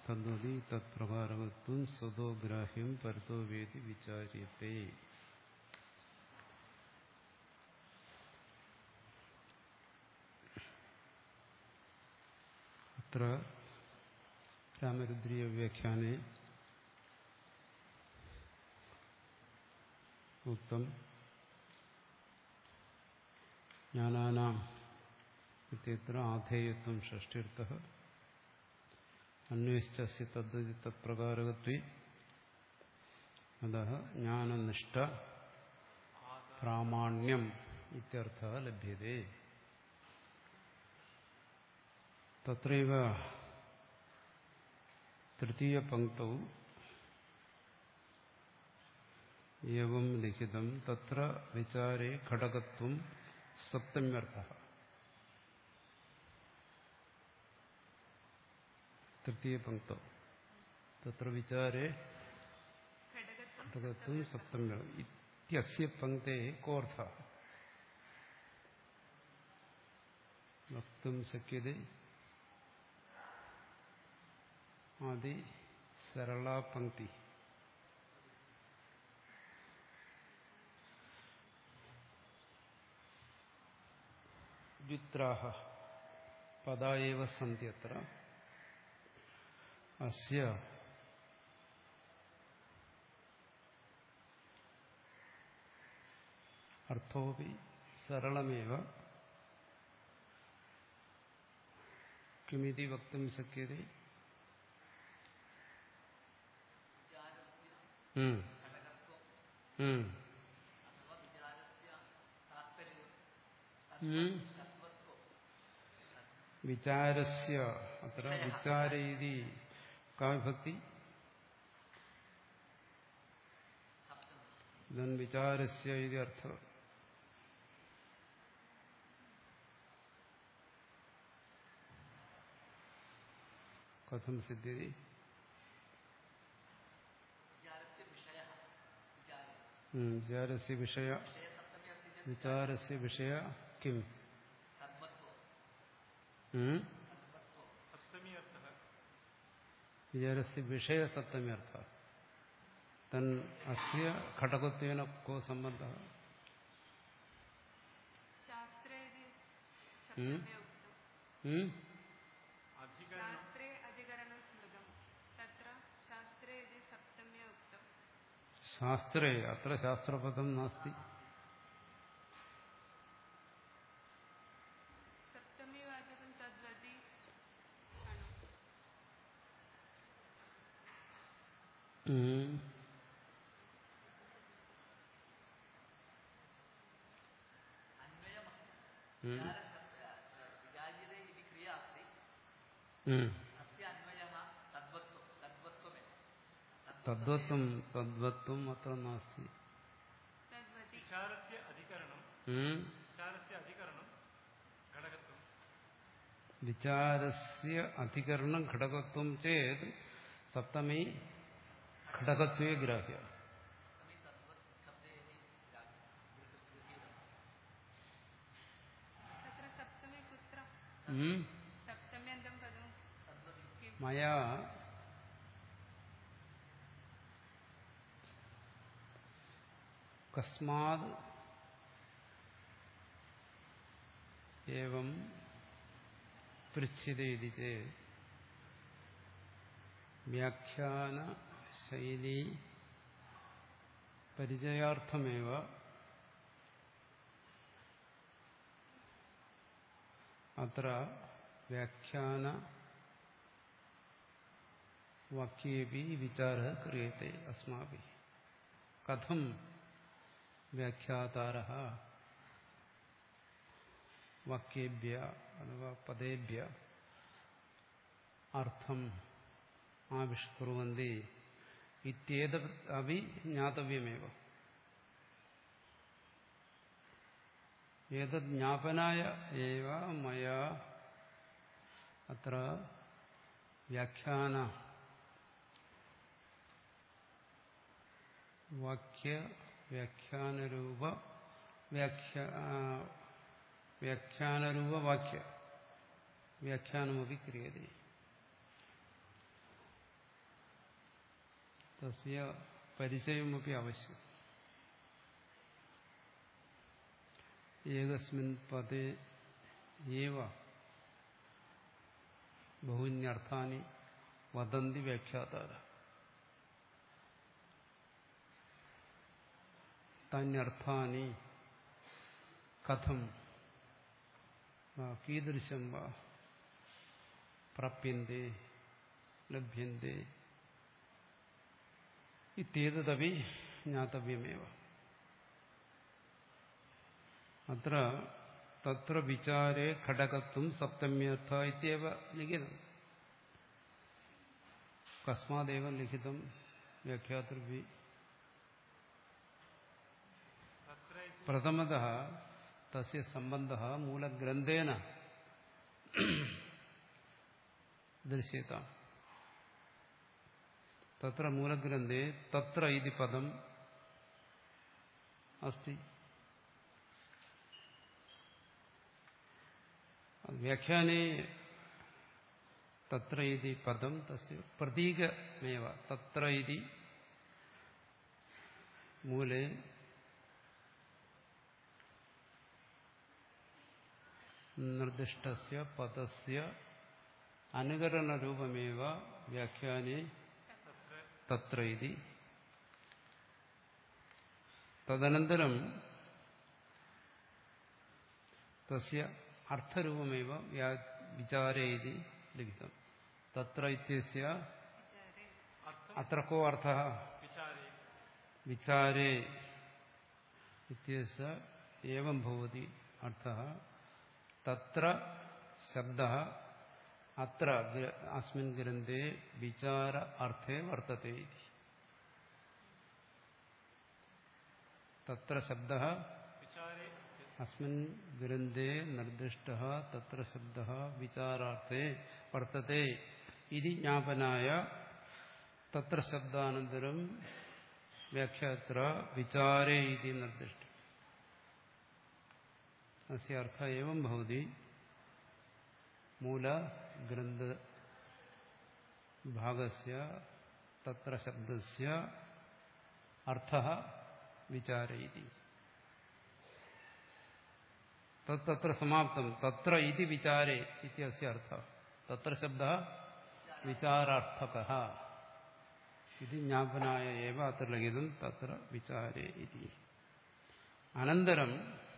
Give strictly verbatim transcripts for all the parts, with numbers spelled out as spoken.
തദ്വതി തത്പ്രകാരകത്വം സ്വതോ ഗ്രാഹ്യം പരതോ വേദി വിചാര്യത്തെ. അത്ര രാമരുദ്രീയ വ്യാഖ്യാനെ ഉക്തം ജ്ഞാനാനാം ഇത്യത്ര ആധേയത്വം ഷഷ്ഠ്യർത്ഥഃ അന്വേഷിച്ചസ്യ തദ്വതി തത്പ്രകാരകത്വേ അതഃ ജ്ഞാനനിഷ്ഠ പ്രാമാണ്യം ഇത്യർത്ഥഃ ലഭ്യതേ. തത്രൈവ തൃതീയ പങ്ക്തൗ ഏവം ലിഖിതം തത്ര വിചാരേ ഘടകത്വം സപ്തമ്യർത്ഥഃ. തൃതീയ പങ്ക്തൗ തത്ര വിചാരേ ഘടകത്വം സപ്തമ്യർത്ഥഃ ഇത്യസ്യ പങ്ക്തേ കോർത്ഥഃ വക്തും ശക്യതേ. ആദി സരളാ പങ്ക്തി ദ്വിത്രാഹ പദാ ഏവ സന്തി അത്ര അസ്യ അർത്ഥോപി സരളമേവ കിമിതി വക്തും ശക്യതേ. വിചാരസ്യ അത്ര വിചാരേതി കാ വിഭക്തി ഇദം വിചാരസ്യ ഇതി അർത്ഥം. കഥം സിദ്ധ്യതി? വിചാരസ്യ വിഷയ വിചാരസ്യ വിഷയ കിം? വിചാരസ്യ വിഷയ സപ്തമ്യർത്ഥ. തൻ അസ്യ ഘടകത്വേന കോ സംബന്ധഃ? ശാസ്ത്രേ അത്ര ശാസ്ത്രപദം നാസ്തി. തദ്വത്വം തദ്വത്വം അത്ര നാസ്തി. വിചാരസ്യ അധികരണം ഘടകത്വം ചേത് സപ്തമി ഘടകത്വേ ഗ്രാഹ്യ. മയാ കസ്മാത് ഏവം പൃച്ഛ്യതേ ഇതി ചേത് വ്യാഖ്യാന ശൈലീ പരിചയാർത്ഥമേവ അത്ര വ്യാഖ്യാന വാക്യേപി വിചാരഃ ക്രിയത്തെ അസ്മാഭിः. കഥം വ്യാഖ്യാതാരഃ വാക്യേഭ്യ അഥവാ പദേഭ്യ അർത്ഥം ആവിഷ്കുർവന്തി ഇത്യേതദ് അപി ജ്ഞാതവ്യമേവ. ഏതദ് ജ്ഞാപനായ ഏവ മയാ അത്ര വ്യാഖ്യാന വാക്യ വ്യാഖ്യാനരൂപ വ്യാഖ്യ വ്യാഖ്യാനരൂപ വാക്യ വ്യാഖ്യാനമപി ക്രിയതേ. തസ്യ പരിചയമപി ആവശ്യം. ഏകസ്മിൻ പദേ ഏവ ബഹൂന്യർത്ഥാനി വദന്തി വ്യാഖ്യാതാര. തന്യർത്ഥാനി കഥം കീദൃശം വാ പ്രാപ്യന്തേ ലഭ്യന്തേ ഇത്യേതദപി ജ്ഞാതവ്യമേവ. അത്ര തത്ര വിചാരേ ഘടകത്വം സപ്തമ്യർത്ഥ ഇത്യവ ലിഖിതം. കസ്മാദേവ ലിഖിതം വ്യാഖ്യാതൃഭി. പ്രഥമതഃ തസ്യ സംബന്ധഃ മൂലഗ്രന്ഥേന ദൃശ്യതാം. തത്ര മൂലഗ്രന്ഥേ തത്ര ഇതി പദം അസ്തി. വ്യാഖ്യാനേ തത്ര ഇതി പദം തസ്യ പ്രതീകമേവ. തത്ര ഇതി മൂലേ നിർദ്ദിഷ്ടസ്യ പദസ്യ അനുകരണരൂപമേവ വ്യാഖ്യാനേ തത്ര ഇതി. തദനന്തരം തസ്യ അർത്ഥരൂപമേവ വിചാരേ ഇതി ലിഖിതം. തത്ര ഇത്യസ്യ അത്ര കോ അർത്ഥഃ വിചാരേ ഇത്യസ്യ ഏവം ഭവതി അർത്ഥഃ. തത്ര ശബ്ദഃ അത്ര അസ്മിൻ ഗ്രന്ഥേ വിചാര അർത്ഥേ വർത്തത്തെ. തത്ര ശബ്ദഃ അസ്മിൻ ഗ്രന്ഥേ നിർദ്ദിഷ്ടഃ തത്ര ശബ്ദഃ വിചാരാർത്ഥേ വർത്തത്തെ ഇതി ജ്ഞാപനായ തത്ര ശബ്ദാനന്തരം വ്യാഖ്യാത്ര വിചാരേ ഇതി നിർദ്ദിഷ്ടം. അസ്യ അർത്ഥഃ ഏവം ഭവതി. മൂലഗ്രന്ഥ ഭാഗസ്യ തത്ര ശബ്ദസ്യ അർത്ഥഃ വിചാരേ ഇതി. തത്ര സമാപ്തം. തത്ര ഇതി വിചാരേ ഇത്യസ്യ അർത്ഥഃ. തത്ര ശബ്ദഃ വിചാരാർത്ഥകഃ ഇതി ജ്ഞാപനായ ഏവ അത്ര ലിഖിതം തത്ര വിചാരേ ഇതി. അനന്തരം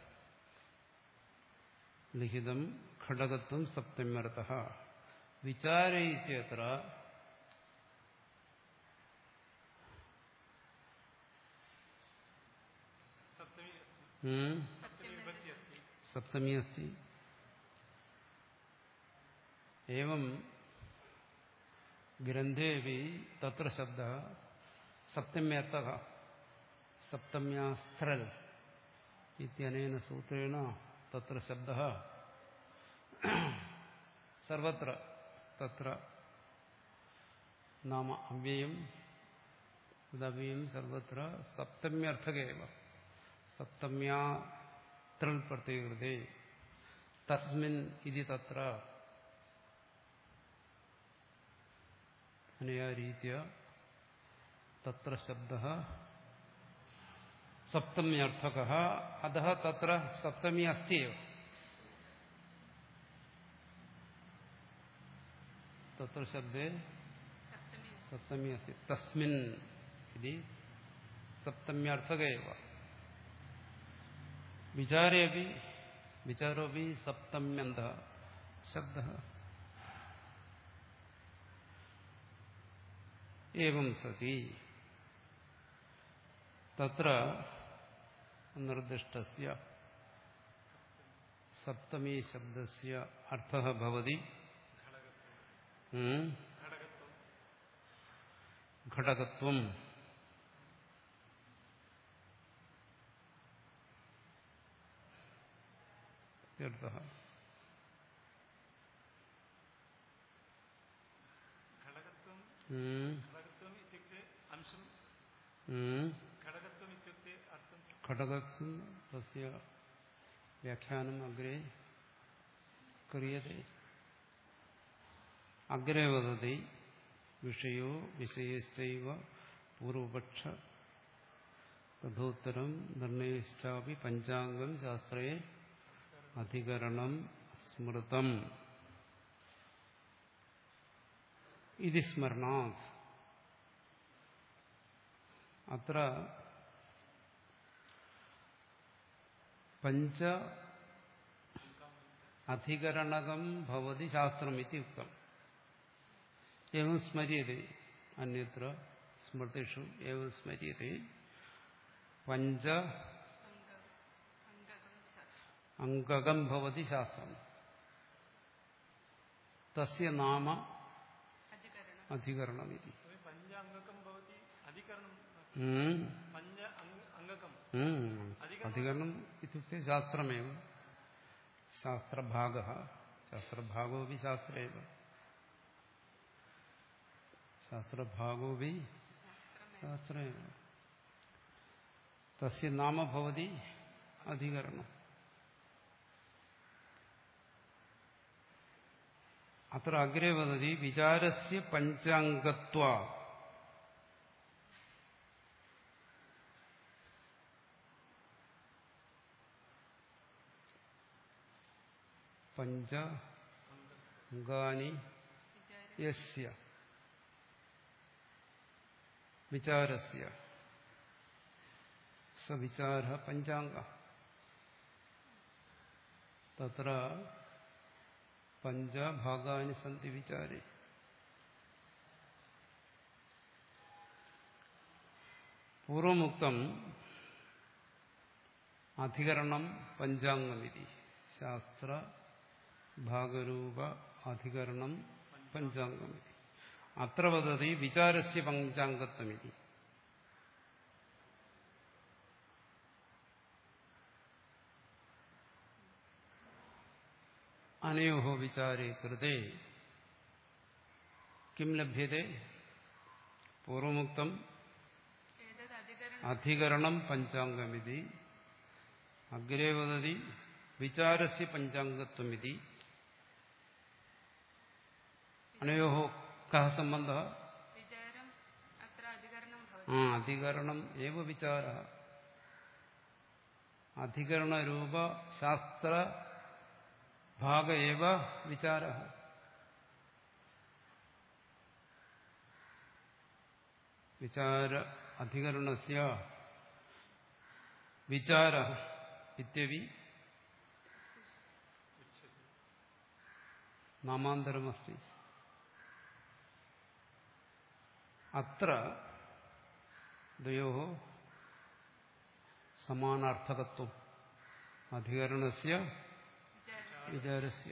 ലിഖിതം ഘടകത്വം സപ്തമ്യർത്ഥഃ. വിചാരേ ഇത്യത്ര സപ്തമി അസ്തി. ഏവം ഗ്രന്ഥേപി തത്ര ശബ്ദഃ സപ്തമ്യർത്ഥഃ സപ്തമ്യാസ്ത്രൽ ഇത്യനേന സൂത്രേണ തത്ര ശബ്ദഃ സർവത്ര തത്ര നാമ അവ്യയം തദവ്യയം സർവത്ര സപ്തമ്യർത്ഥകേവ. സപ്തമ്യാത്രൽ പ്രത്യേകൃതേ തസ്മിൻ ഇതി തത്ര അനയാ രീതിയാ തത്ര ശബ്ദഃ സപ്തമ്യർത്ഥകഃ. അതഃ തത്ര സപ്തമി അസ്തി ഏവ. തത്ര ശബ്ദേ സപ്തമി അസ്തി. തസ്മിൻ ഇതി സപ്തമ്യർത്ഥകേവ. വിചാരേപി വിചാരോപി സപ്തമ്യന്തഃ ശബ്ദഃ. ഏവം സതി തത്ര നിർദ്ദിഷ്ടസ്യ സപ്തമീ ശബ്ദസ്യ അർത്ഥഃ ഭവതി ഘടകത്വം. ഘടകത്വം തസ്യ വ്യാഖ്യാനം അഗ്രേ ക്രിയതേ. അഗ്രേ വദതി വിഷയോ വിഷയശ്ചൈവ പൂർവപക്ഷ തഥോത്തരം നിർണയിച്ചാപി പഞ്ചാംഗം ശാസ്ത്രേ അധികരണം സ്മൃതം ഇതി സ്മരണാത്. അത്ര പഞ്ച അധികരണകം ഭവതി ശാസ്ത്രം ഇതി ഉക്തം. ഏവം സ്മര്യതേ അന്യത്ര സ്മൃതിഷു ഏവം സ്മര്യതേ പഞ്ച അംഗകം ഭവതി ശാസ്ത്രം. തസ്യ നാമ അധികരണം ഇതി. അധികരണം ഇത്യുക്തെ ശാസ്ത്രമേവ. ശാസ്ത്രഭാഗഃ ശാസ്ത്രഭാഗോപി ശാസ്ത്രേവ. ശാസ്ത്രഭാഗോപി ശാസ്ത്രേവ. തസ്യ നാമ ഭവതി അധികരണം. അത്ര അഗ്രേ വദതി വിചാരസ്യ പഞ്ചാംഗത്വാ. പഞ്ച അംഗാനി യസ്യ വിചാരസ്യ സ വിചാരഃ പഞ്ചാംഗഃ. തത്ര പഞ്ചഭാഗാനി സന്തി വിചാരേ. പൂർവമുക്തം അധികരണം പഞ്ചാംഗമിതി. ശാസ്ത്ര ഭാഗരൂപ അധികരണം പഞ്ചാംഗമിതി. അത്ര വദതി വിചാരസ്യ പഞ്ചാംഗത്വമിതി. അനയോഹ വിചാരേ കൃതേ കിം ലഭ്യതേ? പൂർവമുക്തം അധികരണം പഞ്ചാംഗമിതി. അഗ്രേ വദതി വിചാരസ്യ പഞ്ചാംഗത്വമിതി. അനയോഹ കഃ സംബന്ധഃ? ആ അധികരണം ഏവ വിചാരഃ. അധികരണരൂപ ശാസ്ത്ര ഭാഗ ഏവ വിചാരഃ. വിചാര അധികരണസ്യ വിചാരഃ ഇത്യപി നാമാന്തരമസ്തി. അത്ര ദ്വയോഃ സമാനാർത്ഥകത്വം അധികരണസ്യ വിചാരസ്യ.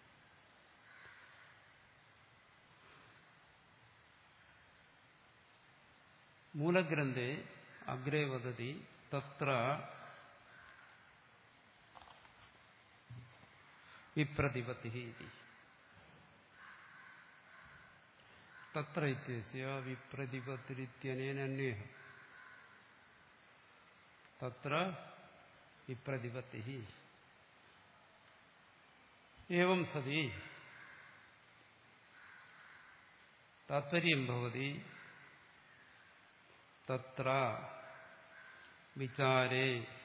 മൂലഗ്രന്ഥേ അഗ്രേ വദതി തത്ര വിപ്രതിപത്തിഃ ഇതി. തത്ര ഇത്യസ്യ വിപ്രതിപത്തിരിത്യനേന അന്വയഃ. തത്ര വിപ്രതിപത്തിഃ. ഏവം സതി താത്പര്യം ഭവതി തത്ര വിചാരേ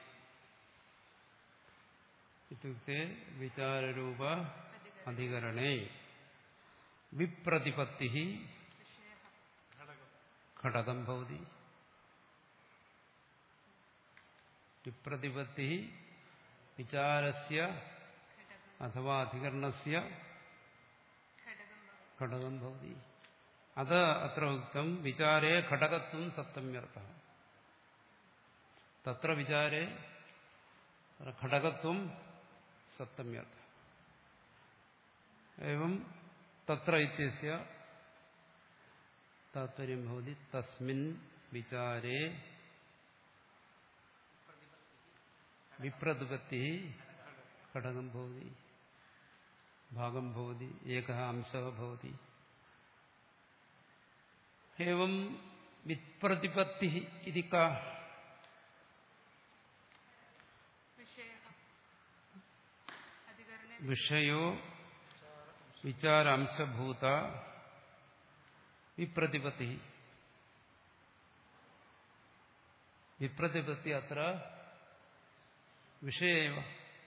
ഇത്യുക്തേ വിചാരരൂപ അധികരണേ വിപ്രതിപത്തിഃ ഘടകം ഭവതി. വിപ്രതിപത്തിഃ വിചാരസ്യ അഥവാ അധികരണസ്യ ഘടകം ഭവതി. അത് അത്ര ഉക്തം വിചാരേ ഘടകത്വം സപ്തമ്യർത്ഥഃ. തത്ര വിചാരേ ഘടകത്വം സപ്തമ്യർത്ഥഃ. ഏവം തത്ര ഇത്യസ്യ താത്പര്യം ഭവതി തസ്മിൻ വിചാരേ വിപ്രതിപത്തിഃ ഘടകം ഭവതി ഭാഗം ഭവതി ഏകഃ അംശഃ ഭവതി. ഏവം വിപ്രതിപത്തിഃ ഇതി കാ വിഷയോ വിചാരാംശഭൂത വിപ്രതിപത്തിഃ. വിപ്രതിപത്തി അത്ര വിഷയേവ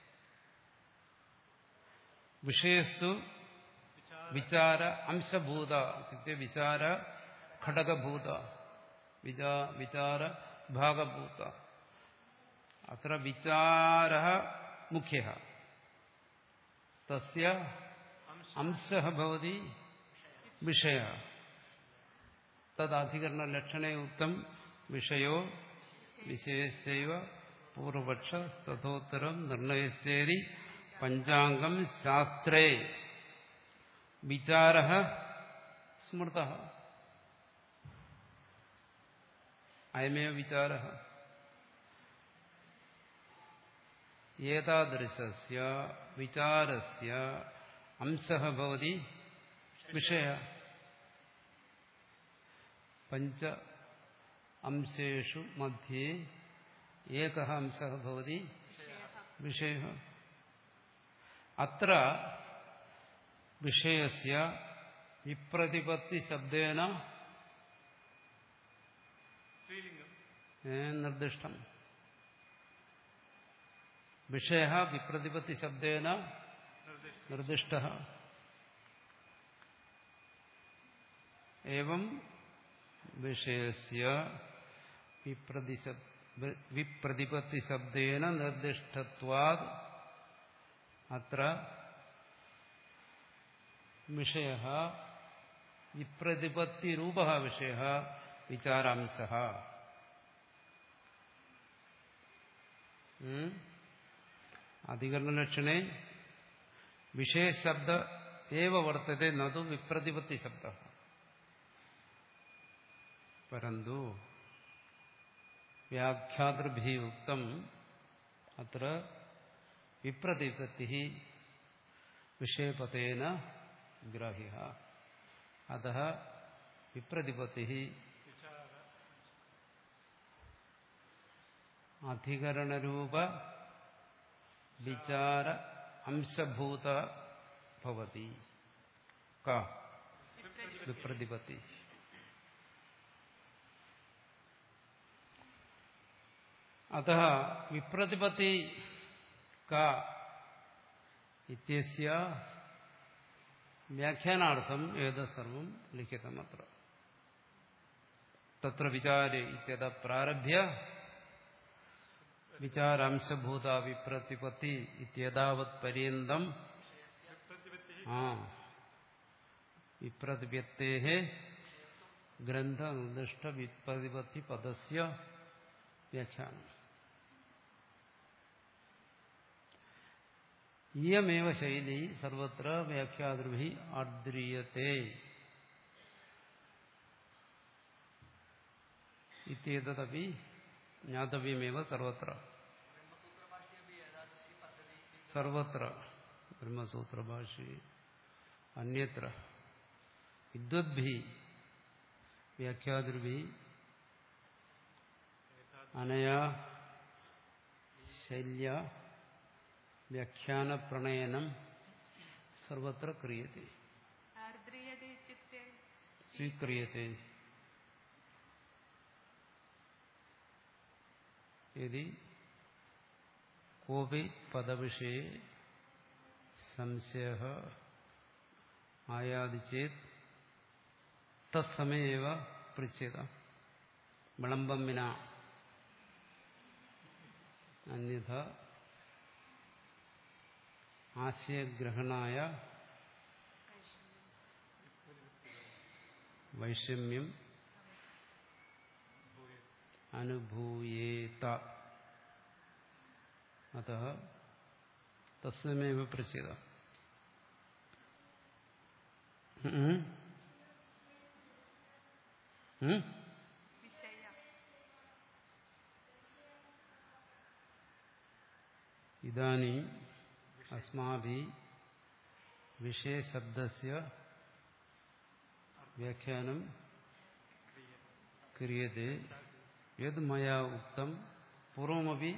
വിഷയസ്തു വിചാര അംശഭൂത വിചാര ഘടകഭൂത വിചാര ഭാഗഭൂത അത്ര വിചാര മുഖ്യ തസ്യ അംശഃ ഭവതി വിഷയ തദധികരണ ലക്ഷണേ ഉക്തം വിഷയോ വിശേഷൈവ പൂർവപക്ഷ തഥോത്തരം നിർണയശ്ചേരി പഞ്ചാംഗം ശാസ്ത്രേ വിചാരഃ സ്മൃതഃ അയമേവ വിചാരഃ ഏതാദൃശസ്യ വിചാരസ്യ അംശഃ ഭവതി വിഷയ പഞ്ച അംശേഷു മധ്യേ ഏകഃ അംശഃ ഭവതി വിഷയഃ അത്ര വിഷയസ്യ വിപ്രതിപത്തി ശബ്ദേന നിർദ്ദിഷ്ടം വിഷയഃ വിപ്രതിപത്തി ശബ്ദേന നിർദ്ദിഷ്ടഃ ഏവം വിഷയസ്യ വിപ്രതിപത്തി ശബ്ദേന നിർദ്ദിഷ്ടത്വാദ് അത്ര വിഷയഃ വിപ്രതിപത്തിരൂപഃ വിഷയഃ വിചാരാംശഃ അധികരണലക്ഷണേ വിഷയശബ്ദ ഏവ വർത്തത്തെ നതു വിപ്രതിപത്തി ശബ്ദഃ പരന്തു വ്യാഖ്യാതൃഭിः ഉക്തം അത്ര വിപ്രതിപത്തിഃ വിഷയപതേന ഗ്രാഹ്യഃ അതഃ വിപ്രതിപത്തിഃ അധികരണരൂപ വിചാര അംശഭൂത ഭവതി ക വിപ്രതിപത്തി അതഃ വിപ്രതിപത്തി ക ഇത്യസ്യ വ്യാഖ്യാനാർത്ഥം ഏതത് സർവം ലിഖിതമത്ര തത്ര വിചാരേ ഇത്യത പ്രാരഭ്യ വിചാരാംശഭൂത വിപ്രതിപത്തി ഇത്യതാവത് പര്യന്തം ആ വിപ്രതിപത്തേഃ ഗ്രന്ഥ നിർദ്ദിഷ്ട വിപ്രതിപത്തി പദസ്യ വ്യാഖ്യാനം. ഇയമേവ ശൈലി സർവത്ര വ്യാഖ്യാതൃഭിः ആദ്രിയത്തെ ഇത്യേതദപി ജ്ഞാതവ്യമേവ സർവത്ര സർവത്ര ബ്രഹ്മസൂത്രഭാഷ്യെ അന്യത്ര വിദ്വദ്ഭിः വ്യാഖ്യാതൃഭിः അനയാ ശൈല്യ വ്യാഖ്യാനപ്രണയനം സർവത്ര ക്രിയത്തെ സ്വീക്രിയത്തെ യദി കോപി പദവിഷയെ സംശയഃ ആയാതി ചേത് തത്സമയേവ പൃച്ഛ്യത വിളംബം വിനാ അന്യഥ ആശയഗ്രഹണായ വൈഷമ്യം അനുഭൂയേത അതഃ തസ്മൈവ പൃച്ഛ്യത. ഇദാനീം അസ്മാഭിः വിഷയശബ്ദസ്യ വ്യാഖ്യാനം ക്രിയത്തെ യത് മയാ ഉക്തം പൂർവമപി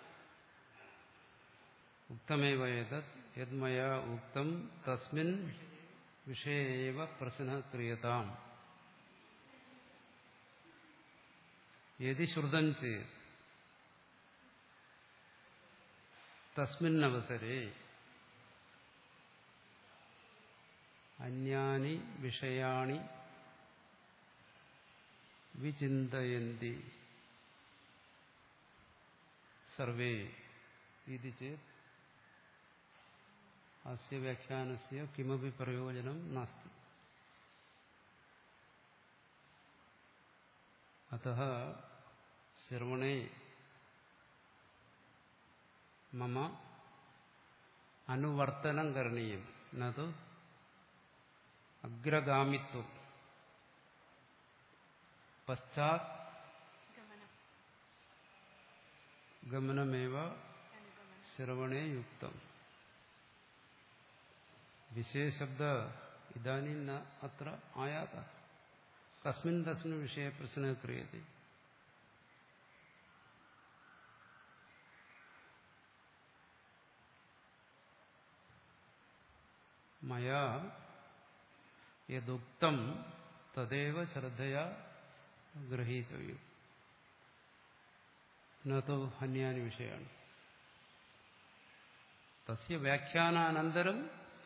ഉക്തമേവ ഏതത് യത് മയാ ഉക്തം തസ്മിൻ വിഷയേ ഏവ പ്രശ്നഃ ക്രിയതാം യദി ശ്രുതം ചേത് തസ്മിന്നവസരേ അന്യാനി വിഷയാണി വിചിന്തയന്തി സർവേ ഇതി ചേത് അസ്യ വ്യാഖ്യാനസ്യ കിമപി പ്രയോജനം നാസ്തി. അതഃ ശ്രവണേ മമ അനുവർത്തനം കരണീയം നതു അഗ്രഗാമിത്വം പശ്ചാത് ഗമനമേവ ശ്രവണേ യുക്തം. വിശേഷശബ്ദ ഇദാനീം ന അത്ര ആയാത കസ്മിൻ തസ്മിൻ വിഷയ പ്രശ്നഃ ക്രിയത്തെ. മയാ യദുക്തം തദേവ ശ്രദ്ധയാ ഗ്രഹീതവ്യം നതു അന്യാനി വിഷയാണി. തസ്യ വ്യാഖ്യാനാനന്തരം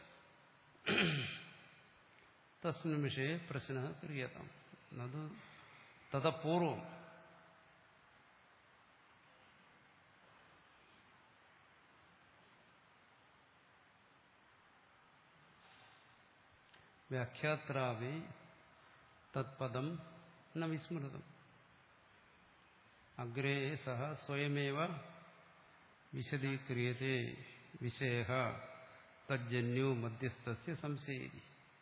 തസ്മിൻ വിഷയെ പ്രശ്നഃ ക്രിയതാം നതു തത പൂർവം. വ്യാഖ്യാത്രാവി തത്പദം ന വിസ്മൃതം. അഗ്രേ സഹ സ്വയമേവ വിശദീക്രിയത്തെ വിഷയഃ തജ്ജന്യോ മധ്യസ്ഥസ്യ സംശയേതി.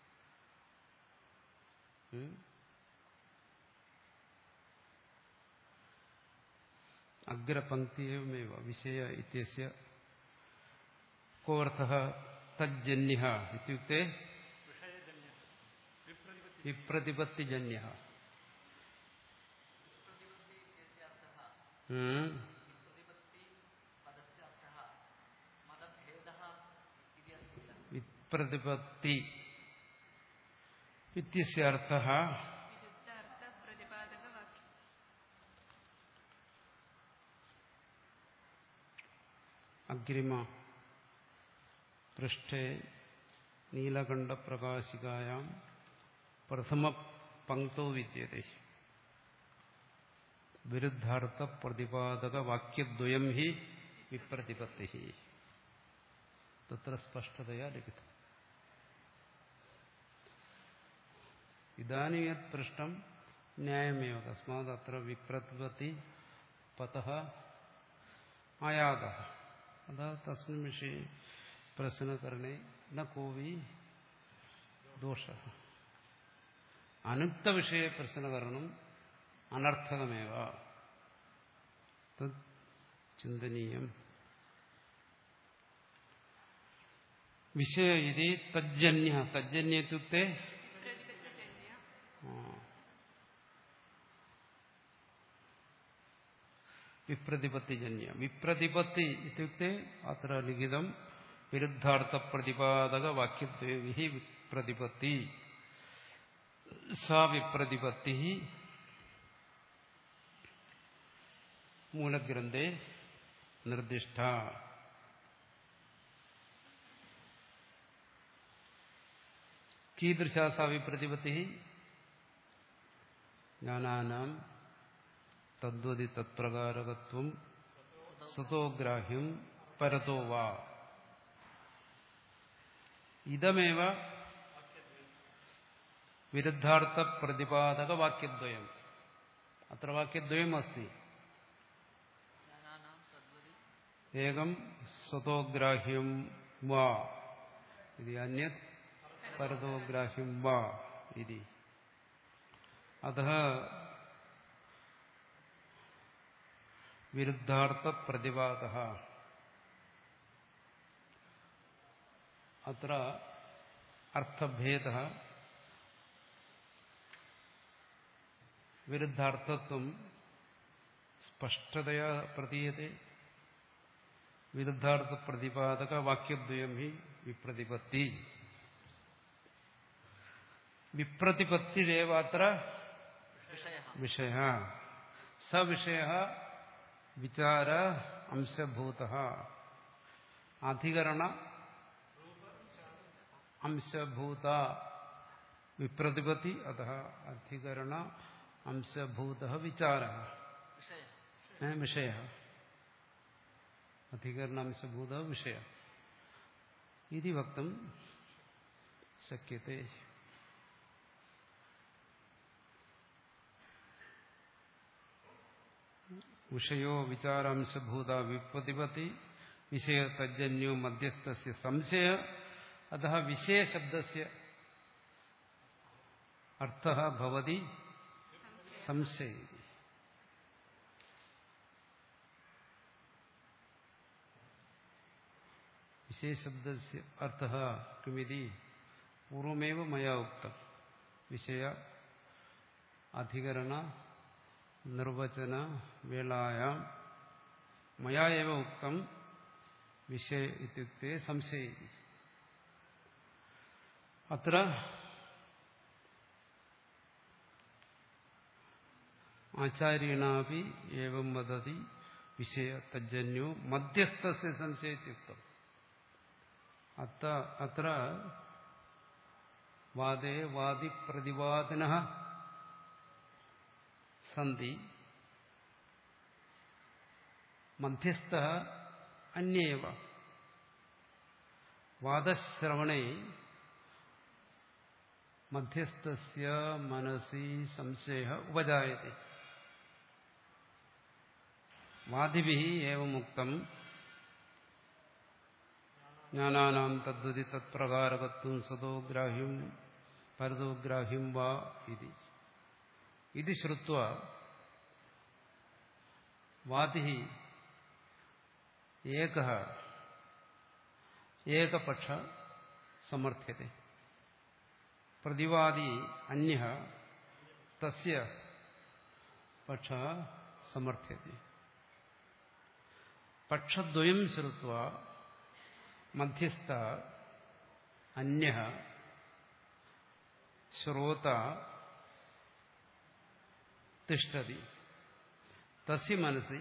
അഗ്രപംക്തിയേവമേവ വിഷയ ഇത്യസ്യ കോർത്ഥഃ തജ്ജന്യഃ ഇത്യുക്തേ വിപ്രതിപത്തിജന്യഃ. വിപ്രതിപത്തി ഇത്യസ്യർത്ഥഃ അഗ്രിമ പൃഷ്ഠേ നീലകണ്ഠപ്രകാശികായാം പ്രഥമ പങ്ക്തോ വിദ്യത്തെ. വിരുദ്ധാർത്ഥ പ്രതിപാദക വാക്യദ്വയം ഹി വിപ്രതിപത്തി. തത്ര സ്പഷ്ടതയാ ലിഖിതം. ഇദാനീം യത് പൃഷ്ടം ന്യായമേവ തസ്മാത് അത്ര വിപ്രതിപത്തി പതഃ ആയാതഃ. അതാ തസ്മിൻ വിഷയെ പ്രശ്നകരണേ ന കോപി ദോഷഃ. അനുക്ത വിഷയെ പ്രശ്നകരണം അനർത്ഥകമേവ തത് ചിന്തനീയം. വിഷയ ഇതി തജ്ജന്യ. തജ്ജന്യ ഇത്യുക്തേ വിപ്രതിപത്തിജന്യ. വിപ്രതിപത്തി ഇത്യുക്തേ അത്ര ലിഖിതം വിരുദ്ധാർത്ഥ പ്രതിപാദക വാക്യദ്വയം ഹി വിപ്രതിപത്തി. സാ വിപ്രതിപത്തി മൂലഗ്രന്ഥേ നിർദ്ദിഷ്ട. കീദൃശാ സാ വിപ്രതിപത്തി? ജ്ഞാനാനാം തദ്വതി തത്പ്രകാരകത്വം സ്വതോഗ്രാഹ്യം പരതോ വാ. ഇതമേവ വിരുദ്ധാർത്ഥ പ്രതിപാദക വാക്യദ്വയം. അത്ര വാക്യദ്വയം അസ്തി. ഏകം സ്വതോഗ്രാഹ്യം വാ ഇതി അന്യത് പരതോഗ്രാഹ്യം വാ ഇതി. അതഃ വിരുദ്ധാർത്ഥ പ്രതിപാദഃ അത്ര അർത്ഥഭേദഃ വിരുദ്ധാർത്ഥത്വം സ്പഷ്ടതയാ പ്രതീയത്തെ. വിരുദ്ധാർത്ഥ പ്രതിപാദക വാക്യദ്വയം ഹി വിപ്രതിപത്തി. വിപ്രതിപത്തിരേവ അത്ര വിഷയഃ. സ വിഷയഃ വിചാര അംശഭൂതഃ. അധികരണ അംശഭൂത വിപ്രതിപത്തി അത അധികരണ അംശഭൂത വിചാര വിഷയ അധികരണ അംശഭൂത വിഷയ ഇതി വക്തും ശക്യത്തെ. വിഷയോ വിചാരാംശഭൂത വിപ്രതിപത്തി വിഷയ തജ്ജന്യോ മധ്യസ്ഥസ്യ സംശയ അതഃ വിഷയശബ്ദസ്യ അർത്ഥഃ ഭവതി സംശയ. വിഷയശബ്ദസ്യ അർത്ഥഃ കിമിതി പൂർവമേവ മയാ ഉക്തം. വിഷയ അധികരണ നിർവചന വേളായാം മയാ ഏവ ഉക്തം വിഷയ ഇത്യുക്തേ സംശയ. അത്ര ആചാര്യേണാപി ഏവം വദതി വിഷയ തജ്ജന്യോ മധ്യസ്ഥസ്യ സംശയത്യുക്തം. അത്ര വാദേ വാദി പ്രതിവാദിനഃ സന്തി മധ്യസ്ഥഃ അന്യേവ വാദശ്രവണേ മധ്യസ്ഥസ്യ മനസി സംശയഃ ഉപജായത്തെ. വാദിഭിഃ ഏവമുക്തം ജ്ഞാനാനാം തദ്വതി തത്പ്രകാരകത്വം സതോഗ്രാഹ്യം പരതോഗ്രാഹ്യം വാ ഇതി. ഇത് ശ്രുത്വാ വാദിഃ ഏകഃ ഏകപക്ഷ സമർത്ഥ്യത്തെ. പ്രതിവാദി അന്യഃ തസ്യ പക്ഷഃ സമർത്ഥ്യത്തെ. പക്ഷദ്വയം ശ്രുത്വാ മധ്യസ്ഥ അന്യഃ ശ്രോത തിഷ്ഠതി. തസ്യ മനസി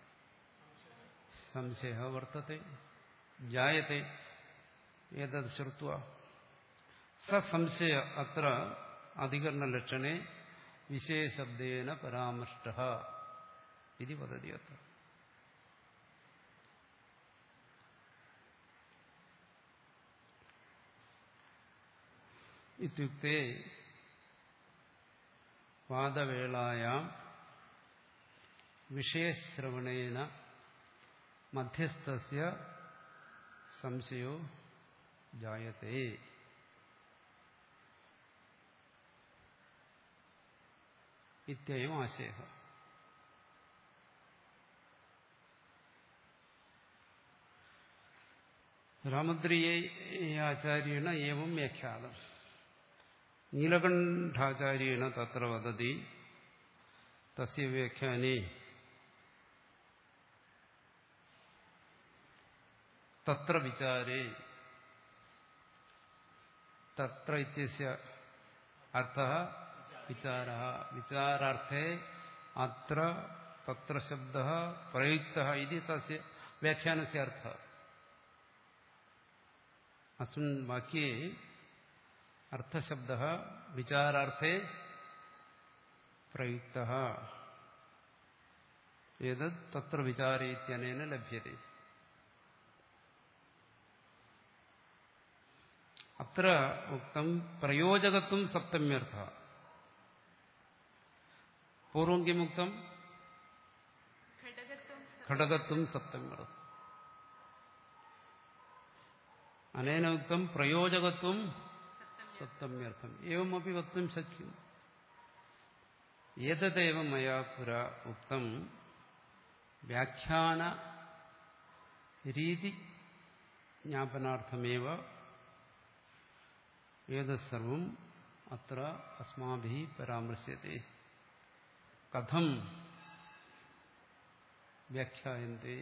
സംശയഃ വർത്തത്തെ ജായത്തെ. ഏതത് ശ്രുത്വാ സ സംശയ അത്ര അധികരണലക്ഷണേ വിശേഷശബ്ദേന പരാമൃഷ്ടഃ ഇതി വദതി. അത്ര ഇത്യുക്തേ വാദവേളായാം വിഷയശ്രവണേന മധ്യസ്ഥസ്യ സംശയോ ജായത്തെ. ഇത്യയം ആശയഃ. രാമദ്രീയാചാര്യേണ ഏവം വ്യാഖ്യാതം. നീലകണ്ഠാചാര്യേണ തത്ര വദതി തസ്യ വ്യാഖ്യാനേ തത്ര വിചാരേ. തത്ര ഇത്യസ്യ അർത്ഥഃ വിചാരഃ. വിചാരാർത്ഥേ അത്ര തത്ര ശബ്ദഃ പ്രയുക്തഃ ഇതി തസ്യ വ്യാഖ്യാനസ്യ അർത്ഥഃ. അസ്മിൻ വാക്യേ അർത്ഥശബ്ദഃ വിചാരാർത്ഥേ പ്രയുക്തഃ. ഏതത് തത്ര വിചാരേ ഇത്യനേന ലഭ്യത്തെ. അത്ര ഉക്തം പ്രയോജകത്വം സപ്തമ്യർത്ഥഃ. പൂർവം കിമുക്തം ഘടകത്വം സപ്തമ്യർത്ഥം. അനേന ഉക്തം പ്രയോജകത്വം സപ്തമ്യർത്ഥം. ഏവമപി വക്തും ശക്യം. ഏതദേവ മയാ പുരാ ഉക്തം വ്യാഖ്യാന രീതി ജ്ഞാപനാർത്ഥമേവ ഏതത്സർവം അത്ര അസ്മാഭിः പരാമൃശ്യത്തെ. കഥം വ്യാഖ്യായന്തെ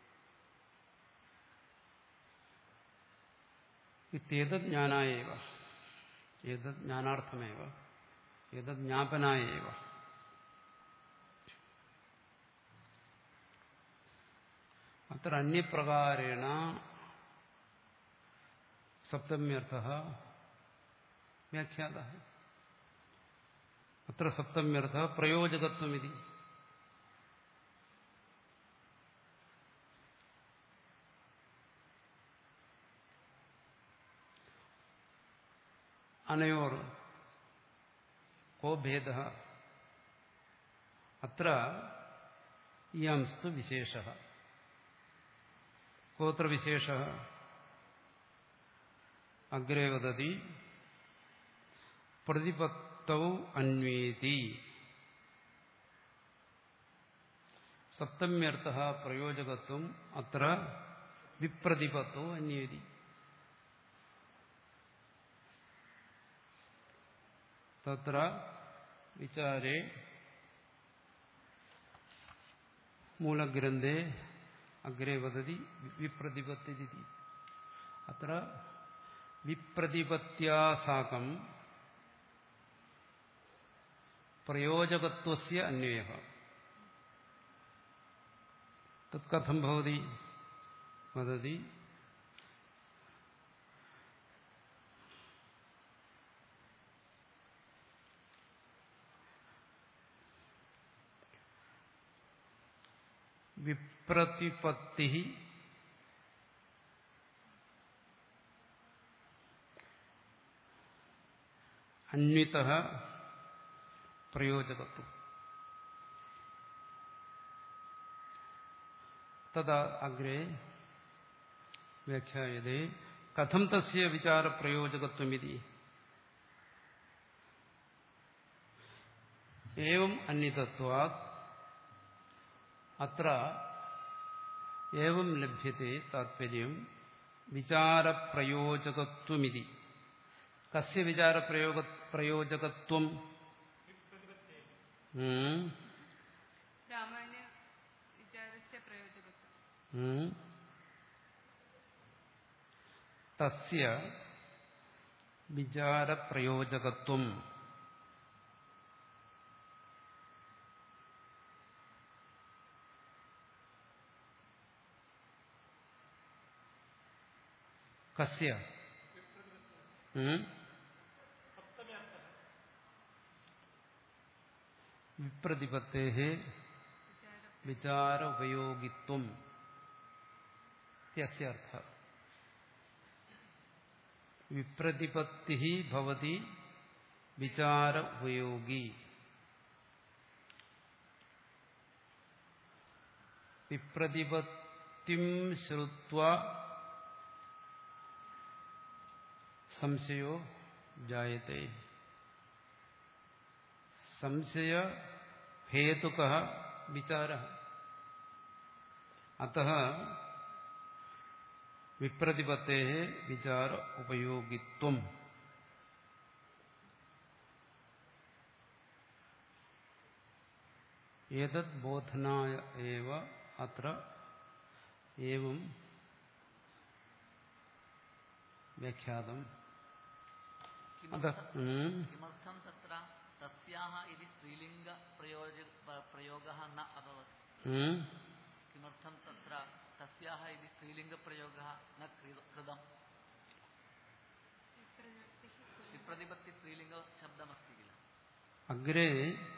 ഇത്യേതത് ജ്ഞാനായേവ. ഏതത് ജ്ഞാനാർത്ഥമേവ. ഏതത് ജ്ഞാപനായേവ. അത്ര അന്യപ്രകാരേണ സപ്തമ്യർത്ഥഃ വ്യാഖ്യാതഃ. അത്ര സപ്തമ്യർത്ഥഃ പ്രയോജകത്വമിതി. അനയോർ കോ ഭേദഃ അത്ര ഇയാംസ്തു വിശേഷഃ. കോത്ര വിശേഷഃ? അഗ്രേ വദതി പ്രതിപത്തൗ അന്വേതി. സപ്തമ്യർത്ഥഃ പ്രയോജകത്വം അത്ര വിപ്രതിപത്തൗ അന്വേതി. തത്ര വിചാരേ മൂലഗ്രന്ഥേ അഗ്രേ വദതി വിപ്രതിപത്തിരി. അത്ര വിപ്രതിപത്യാ സാകം പ്രയോജകത്വസ്യ അന്വയഃ. തത് കഥം ഭവതി വദതി വിപ്രതിപത്തി അന്വിതഃ പ്രയോജകത്വം. തദാ അഗ്രേ വ്യാഖ്യായതേ കഥം തസ്യ വിചാരപ്രയോജകത്വമിതി. ഏവം അന്വിതത്വാത് അത്ര ഏവം ലഭ്യത്തെ താത്പര്യം വിചാരപ്രയോജകത്വമിതി. കസ്യ വിചാരപ്രയോഗ പ്രയോജകത്വം? തസ്യ വിചാരപ്രയോജകത്വം കസ്യ വിപ്രതിപത്തേഃ വിചാര ഉപയോഗിത്വം ഇത്യസ്യ അർത്ഥഃ. വിപ്രതിപത്തിഃ ഭവതി വിചാര ഉപയോഗി. വിപ്രതിപത്തിം ശ്രുത്വാ സംശയോ ജായത്തെ. സംശയ ഹേതുകഃ വിചാരഃ. അതഃ വിപ്രതിപത്തേഃ വിചാര ഉപയോഗിത്വം. ഏതദ് ബോധനായ ഏവ അത്ര ഏവം വ്യാഖ്യാതം. കിമർത്ഥം തത്ര തസ്യാഹ ഇതി സ്ത്രീലിംഗ പ്രയോഗഃ ന അഭവത്? കിമർത്ഥം തത്ര തസ്യാഹ ഇതി സ്ത്രീലിംഗ പ്രയോഗഃ ന കൃതം? വിപ്രതിപത്തി സ്ത്രീലിംഗ ശബ്ദമസ്തി കില. അഗ്രേ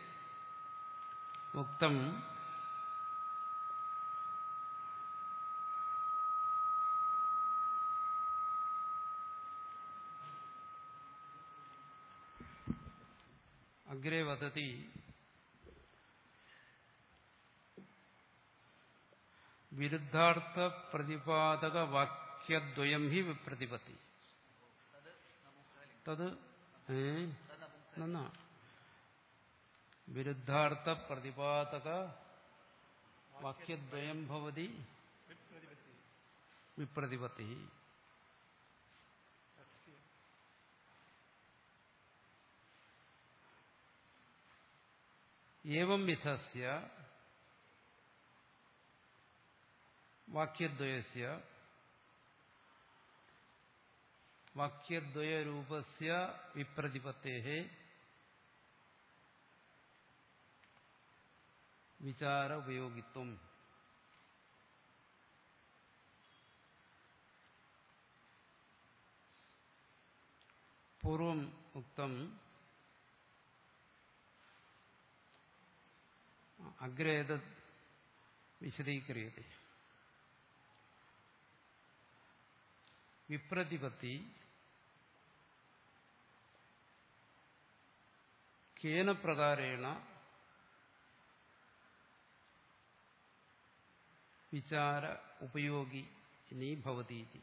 ഉക്തം അഗ്രേ വദതി വിരുദ്ധാർത്ഥ പ്രതിപാദക വാക്യദ്വയം ഹി വിപ്രതിപത്തി. തത് നന്നാ വിരുദ്ധാർത്ഥ പ്രതിപാദക വാക്യദ്വയം ഭവതി വിപ്രതിപത്തി. ഏവം വിധസ്യ വാക്യദ്വയസ്യ വാക്യദ്വയരൂപസ്യ വിപ്രതിപത്തേഃ വിചാര ഉപയോഗിത്വം. പൂർവം ഉക്തം അഗ്രേതത് വിശദീക്രിയത്തെ. വിപ്രതിപത്തി കേന പ്രകാരേണ വിചാര ഉപയോഗി നീ ഭവതീതി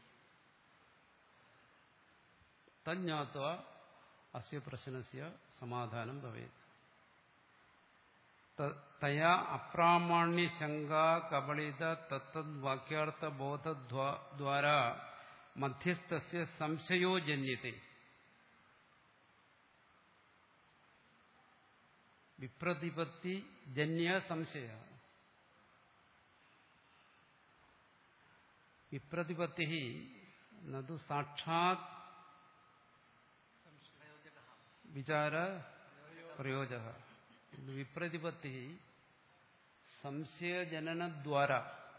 തജ്ഞാത്വാ അസ്യ പ്രശ്നസ്യ സമാധാനം ഭവേത്. തയാ അപ്രാമാണ്യ ശങ്കാ കബളിത തത്തദ് വാക്യാർത്ഥബോധദ്വാരാ മധ്യസ്ഥസ്യ സംശയോ ജന്യത്തെ. വിപ്രതിപത്തി ജന്യ സംശയ. വിപ്രതിപത്തി നതു സാക്ഷാത് വിചാര പ്രയോജക. വിപ്രതിപത്തി സംശയജനനദ്വാര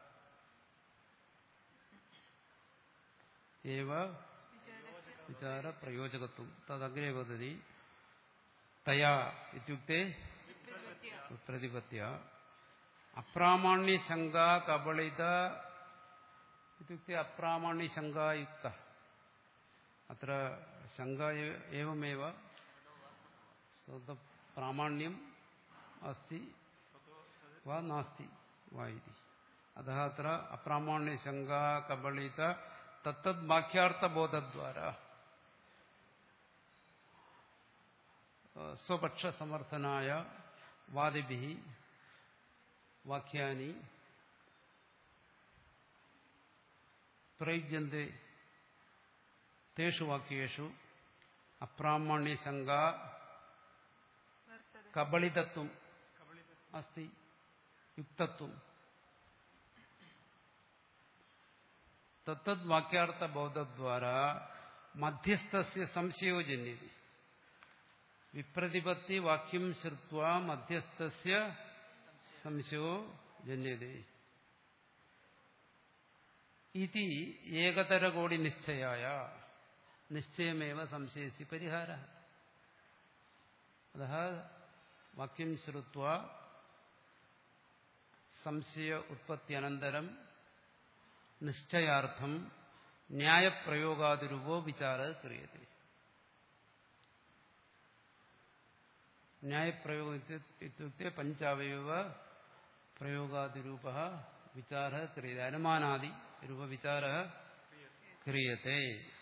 ഏവ വിചാര പ്രയോജകത്വം തദഗ്രേ വദതി. തയാ ഇത്യുക്തേ വിപ്രതിപത്യ അപ്രാമാണ്യ ശങ്കാ കബളിത ഇത്യുക്തേ അപ്രാമാണ്യ ശങ്കായുക്ത. അത്ര ശങ്ക ഏവമേവ പ്രാമാണ്യം അസ്തി വാ നാസ്തി വാ ഇതി. അതഃ അത്ര അപ്രാമാണ്യ ശങ്കാ കബളിത തത്തദ് വാക്യാർത്ഥബോധദ്വാരാ സ്വപക്ഷസമർത്ഥനായ വാദിഭിഃ വാക്യാനി പ്രയുജ്യന്തെ. തേഷു വാക്യേഷു അപ്രാമാണ്യശങ്കാ കബളിതത്വം അസ്തി യുക്തത്വം. തത്തദ് വാക്യാർത്ഥബോധദ്വാരാ മധ്യസ്ഥസ്യ സംശയോ ജന്യതി. വിപ്രതിപത്തി വാക്യം ശ്രുത്വാ മധ്യസ്ഥസ്യ സംശയോ ജന്യതേ ഇതി ഏകതരകോടി നിശ്ചയായ നിശ്ചയമേവ സംശയസ്യ പരിഹാരഃ. അതഃ വാക്യം ശ്രുത്വാ സംശയ ഉത്പത്യനന്തരം നിശ്ചയാർത്ഥം ന്യായപ്രയോഗാദിരൂപോ വിചാരഃ ക്രിയത്തെ. ന്യായപ്രയോഗ ഇത്യുക്തേ പഞ്ചാവയവ പ്രയോഗാദിരൂപഃ വിചാരഃ ക്രിയത്തെ. അനുമാനാദി രൂപ വിചാരഃ ക്രിയത്തെ.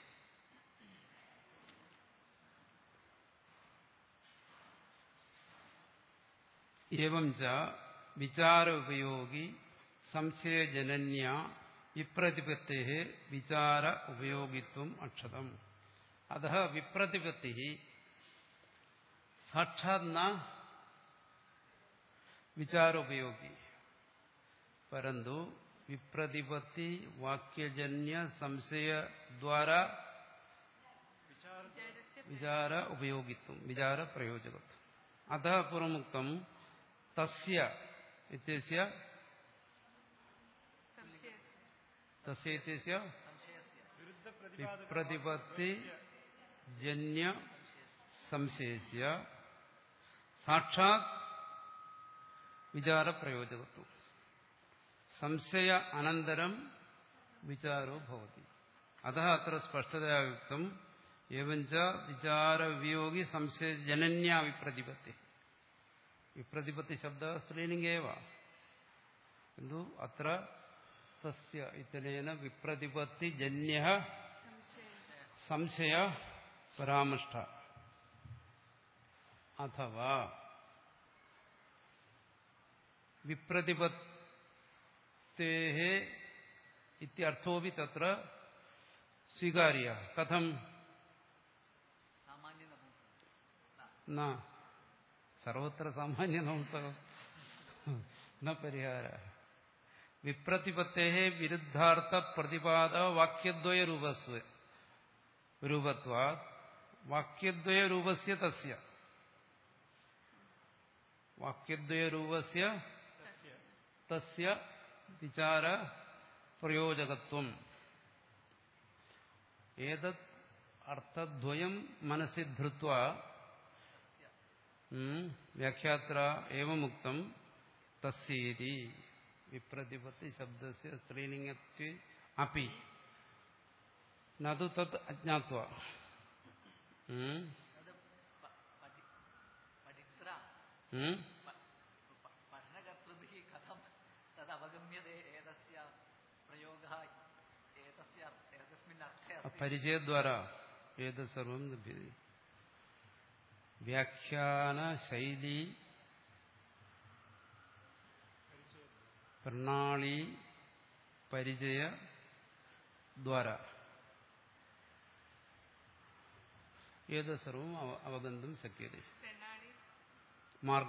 ഏവം ച വിചാര ഉപയോഗി സംശയജനന്യ വിപ്രതിപത്തേഃ വിചാര ഉപയോഗിത്വം അക്ഷതം. അതഃ വിപ്രതിപത്തി സാക്ഷാത് ന വിചാരോപയോഗി പരന്തു വിപ്രതിപത്തി വാക്യജന്യ സംശയദ്വാര വിചാര ഉപയോഗിത്വം വിചാര പ്രയോജകത്വം. അതഃ പൂർവമുക്തം തസ്യ ഇത്യസ്യ തസ്യ ഇത്യസ്യ വിപ്രതിപത്തി ജന്യ സംശയസ്യ സാക്ഷാത് വിചാര പ്രയോജകത്വം. സംശയ അനന്തരം വിചാരോ ഭവതി. അതഃ അത്ര സ്പഷ്ടതയാ യുക്തം ഏവഞ്ച വിചാര വിയോഗി സംശയജനന്യ വിപ്രതിപത്തി. വിപ്രതിപത്തി ശബ്ദ സ്ത്രീലിംഗേവ കിന്തു അത്ര തസ്യ ഇത്യനേന വിപ്രതിപത്തി ജന്യ സംശയ പരാമൃഷ്ട. അഥവാ വിപ്രതിപത്തേഃ ഇത്യർത്ഥോപി തത്ര സ്വീകാര്യഃ. കഥം ന സർവത്ര സാമാന്യ നപുംസകം ന പരിഹാരഃ. വിപ്രതിപത്തേഃ വിരുദ്ധാർത്ഥ പ്രതിപാദ വാക്യദ്വയ രൂപസ്വ രൂപത്വാത് വാക്യദ്വയ രൂപസ്യ തസ്യ വാക്യദ്വയ രൂപസ്യ തസ്യ വിചാര പ്രയോജകത്വം. ഏതത് അർത്ഥദ്വയം മനസ്സി ധൃത്വാ വ്യാഖ്യാത്ര ഏവമുക്തം തസ്യേതി വിപ്രതിപത്തി ശബ്ദസ്യ സ്ത്രീലിംഗത്വേ അപി നതു തത് അജ്ഞാത്വ അത് പ- പഠി- പഠിത്ര ഉം? പ- പ- പഠനകർത്തൃഭിः കഥം തദവഗമ്യതേ ഏതസ്യ പ്രയോഗः ഏതസ്യ ഏതസ്മിन् അർത്ഥേ അസ്തി പരിചയദ്വാര ഏത് സർവം ലഭ്യത്തെ വ്യാഖ്യാന ശൈലി പ്രണാളി പരിചയ ദ്വാര ഏത് സർവം അവ- അവഗന്തും ശക്യത്തെ മാർഗ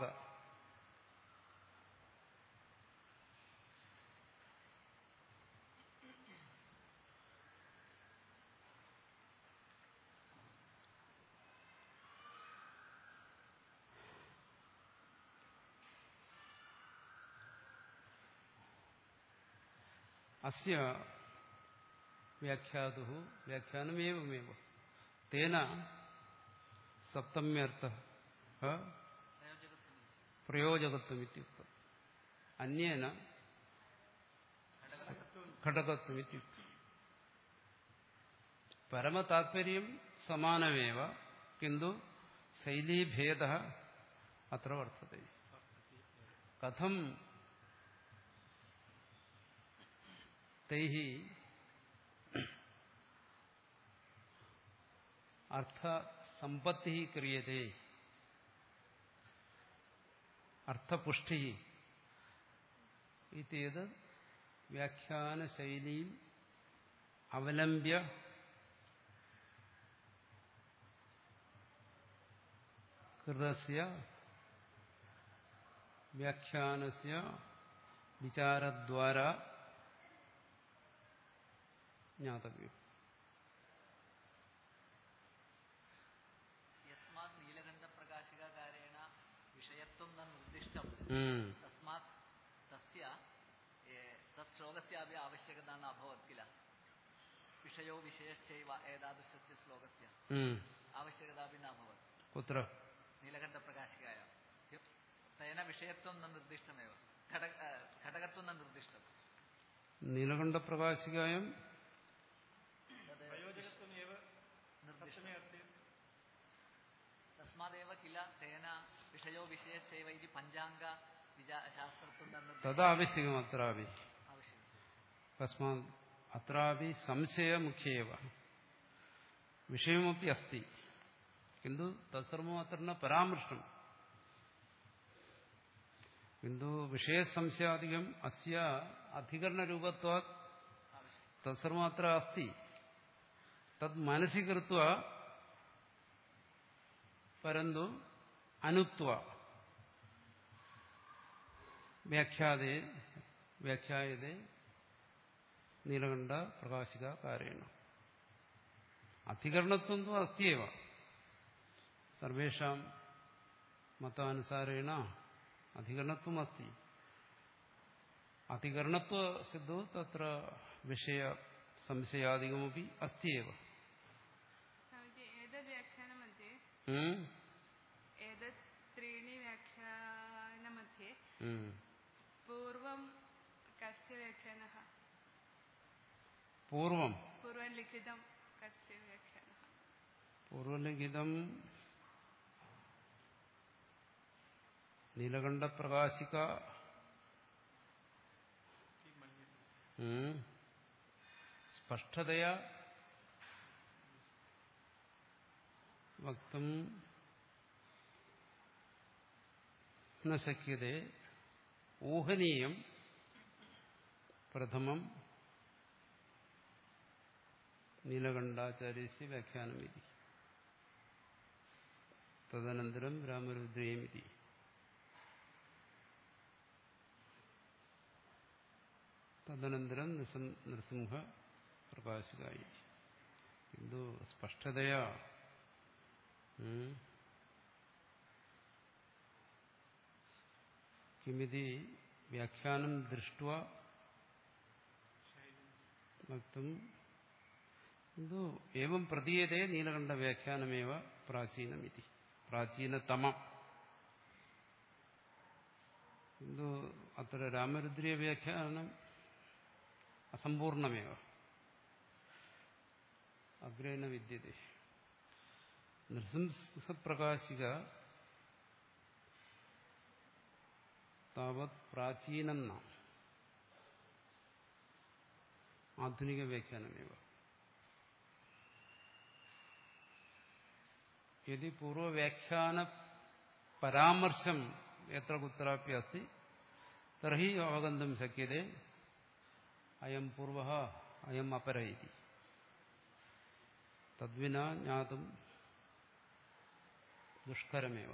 അസ്യ വ്യാഖ്യാതു വ്യാഖ്യാനമേവമേവ തേന സപ്തമ്യർത്ഥ പ്രയോജകത്വമിതി. പ്രയോജകത്വമിത്യുക്തം അന്യേന ഘടകത്വമിത്യുക്തം പരമതാത്പര്യം സമാനമേവ കിന്തു ശൈലീഭേദഃ അത്ര വർത്തത്തെ കഥം തൈഃ അർത്ഥസമ്പത്തിഃ ക്രിയത്തെ അർത്ഥപുഷ്ടിഃ ഇത്യേത് വ്യാഖ്യാനശൈലീം അവലംബ്യ കൃതസ്യ വ്യാഖ്യാനസ്യ വിചാരദ്വാരാ ജ്ഞാതവ്യം. യസ്മാത് നീലകണ്ഠപ്രകാശികാകാരേണ വിഷയത്വം ന നിർദ്ദിഷ്ടം തസ്മാത് തസ്യ ഏ, തത് ശ്ലോകസ്യാപി ആവശ്യകത ന അഭവത് കില വിഷയോ വിഷയശ്ചൈവ ഏതാദൃശസ്യ ശ്ലോകസ്യ ആവശ്യകതാപി ന അഭവത് കുത്ര നീലകണ്ഠപ്രകാശികായ തേന വിഷയത്വം ന നിർദ്ദിഷ്ടമേവ ഘടക ഏ, ഘടകത്വം ന നിർദ്ദിഷ്ടം നീലകണ്ഠപ്രകാശികായം തത് നിർദ്ദിഷ്ടം തസ്മാദേവ കില തേന വിഷയോ വിഷയശ്ചൈവ ഇതി പഞ്ചാംഗ വിചാ ശാസ്ത്രത്വം ന നിർദ്ദിഷ്ടം തദാവശ്യകം അത്രാപി ആവശ്യം. തസ്മാത് അത്രാപി സംശയമുഖ്യേവ വിഷയമപി അസ്തി കിന്തു തത്സർവം അത്ര ന പരാമൃഷ്ടം കിന്തു വിഷയസംശയാധികം അസ്യ അധികരണരൂപത്വാത് തത്സർവം അത്ര അസ്തി തത് മനസി കൃത്വ പരന്തു അനുത്വ വ്യാഖ്യാതേ വ്യാഖ്യായതേ നീലകണ്ഠ പ്രകാശികാകാരേണ അധികരണത്വം തു അസ്തിയേവ സർവേഷാം മതാനുസാരേണ അധികരണത്വം അസ്തി അധികരണത്വ സിദ്ധോ തത്ര വിഷയ സംശയാദികമപി അസ്തിയേവ. एतद् व्याख्यानमध्ये ഉം? एतत् त्रीणि व्याख्यानमध्ये ഉം. पूर्वं कस्य व्याख्यानः പൂർവം पूर्वं लिखितं कस्य व्याख्यानः പൂർവലിഖിതം നീലകണ്ഠപ്രകാശിക ഉം. സ്പഷ്ടതയാ വക്തും ന ശക്യത്തെ ഊഹനീയം പ്രഥമം നീലകണ്ഠാചാര്യസ്യ വ്യാഖ്യാനമിതി തദനന്തരം രാമരുദ്രേയമിതി തദനന്തരം നൃസിംഹ പ്രകാശികായി കിന്തു സ്പഷ്ടതയാ ഉം, കിമിതി വ്യാഖ്യാനം ദൃഷ്ട്വാ വക്തും किन्तु एवं प्रतीयते नीलकण्ठव्याख्यानमेव प्राचीनमिति प्राचीनतमम् किन्तु अत्र रामरुद्रीयव्याख्यानम् असम्पूर्णमेव अग्रे न विद्यते नृसिंहप्रकाशिक तावत् प्राचीनं न आधुनिकव्याख्यानमेव यदि पूर्वव्याख्यानपरामर्शं यत्र कुत्रापि अस्ति तर्हि अवगन्तुं शक्यते अयं पूर्वः अयम् अपरः इति तद्विना ज्ञातुं दुष्करमेव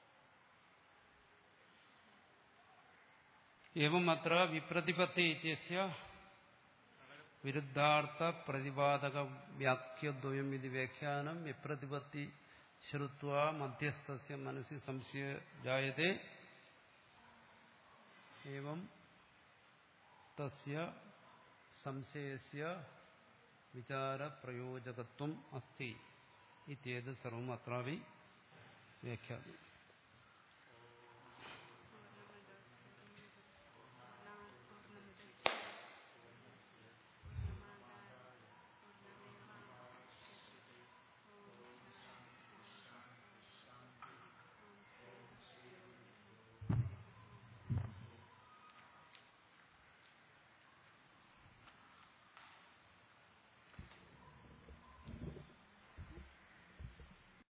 एवम् अत्र विप्रतिपत्ति इत्यस्य विरुद्धार्थप्रतिपादकवाक्यद्वयम् इति व्याख्यानं विप्रतिपत्ति श्रुत्वा मध्यस्थस्य मनसि संशय जायते एवं तस्य संशयस्य विचारप्रयोजकत्वम् अस्ति इत्येतत् सर्वम् अत्रापि व्याख्यातम्